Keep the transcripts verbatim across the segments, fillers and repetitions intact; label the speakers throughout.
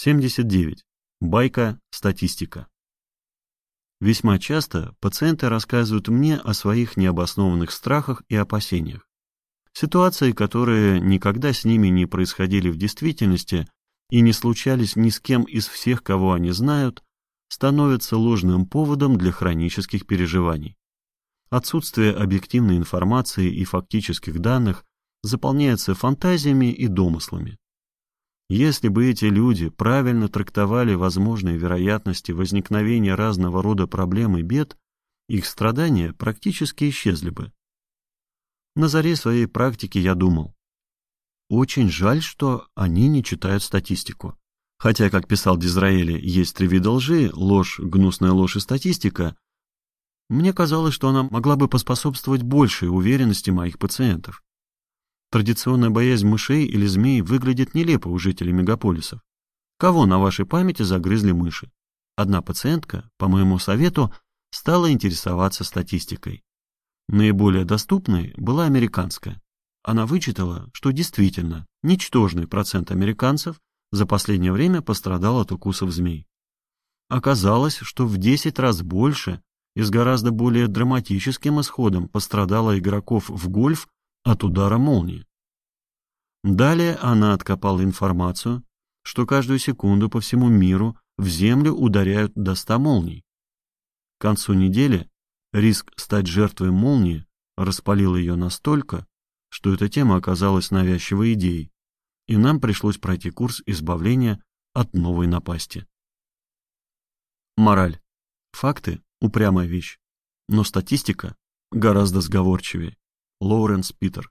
Speaker 1: семьдесят девять. Байка, статистика. Весьма часто пациенты рассказывают мне о своих необоснованных страхах и опасениях. Ситуации, которые никогда с ними не происходили в действительности и не случались ни с кем из всех, кого они знают, становятся ложным поводом для хронических переживаний. Отсутствие объективной информации и фактических данных заполняется фантазиями и домыслами. Если бы эти люди правильно трактовали возможные вероятности возникновения разного рода проблем и бед, их страдания практически исчезли бы. На заре своей практики я думал: очень жаль, что они не читают статистику. Хотя, как писал Дизраэли, есть три вида лжи: ложь, гнусная ложь и статистика. Мне казалось, что она могла бы поспособствовать большей уверенности моих пациентов. Традиционная боязнь мышей или змей выглядит нелепо у жителей мегаполисов. Кого на вашей памяти загрызли мыши? Одна пациентка, по моему совету, стала интересоваться статистикой. Наиболее доступной была американская. Она вычитала, что действительно ничтожный процент американцев за последнее время пострадал от укусов змей. Оказалось, что в десять раз больше и с гораздо более драматическим исходом пострадало игроков в гольф от удара молнии. Далее она откопала информацию, что каждую секунду по всему миру в землю ударяют до ста молний. К концу недели риск стать жертвой молнии распалил ее настолько, что эта тема оказалась навязчивой идеей, и нам пришлось пройти курс избавления от новой напасти. Мораль. Факты – упрямая вещь, но статистика гораздо сговорчивее. Лоуренс Питер.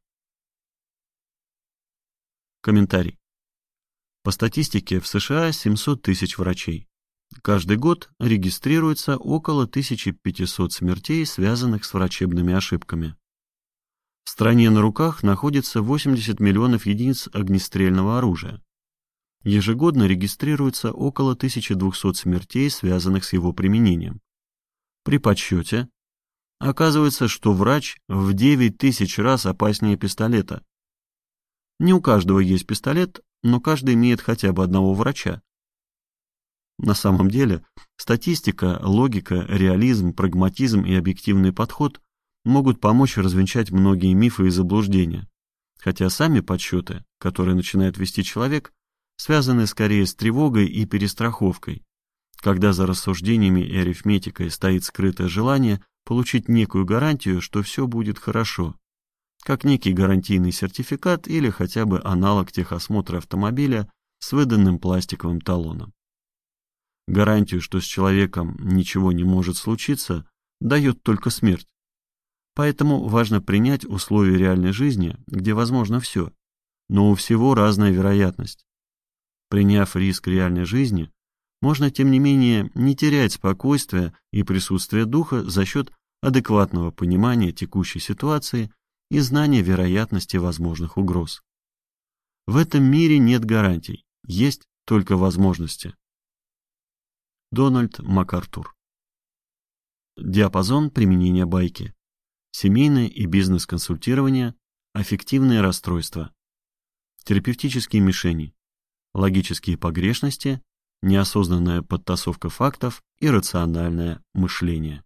Speaker 1: Комментарий. По статистике в США семьсот тысяч врачей. Каждый год регистрируется около тысяча пятьсот смертей, связанных с врачебными ошибками. В стране на руках находится восемьдесят миллионов единиц огнестрельного оружия. Ежегодно регистрируется около тысяча двести смертей, связанных с его применением. При подсчете оказывается, что врач в девять тысяч раз опаснее пистолета. Не у каждого есть пистолет, но каждый имеет хотя бы одного врача. На самом деле, статистика, логика, реализм, прагматизм и объективный подход могут помочь развенчать многие мифы и заблуждения, хотя сами подсчеты, которые начинает вести человек, связаны скорее с тревогой и перестраховкой, когда за рассуждениями и арифметикой стоит скрытое желание получить некую гарантию, что все будет хорошо, как некий гарантийный сертификат или хотя бы аналог техосмотра автомобиля с выданным пластиковым талоном. Гарантию, что с человеком ничего не может случиться, дает только смерть. Поэтому важно принять условия реальной жизни, где возможно все, но у всего разная вероятность. Приняв риск реальной жизни, можно, тем не менее, не терять спокойствие и присутствие духа за счет адекватного понимания текущей ситуации и знания вероятности возможных угроз. В этом мире нет гарантий, есть только возможности. Дональд МакАртур. Диапазон применения байки. Семейное и бизнес-консультирование, аффективные расстройства, терапевтические мишени, логические погрешности, неосознанная подтасовка фактов и рациональное мышление.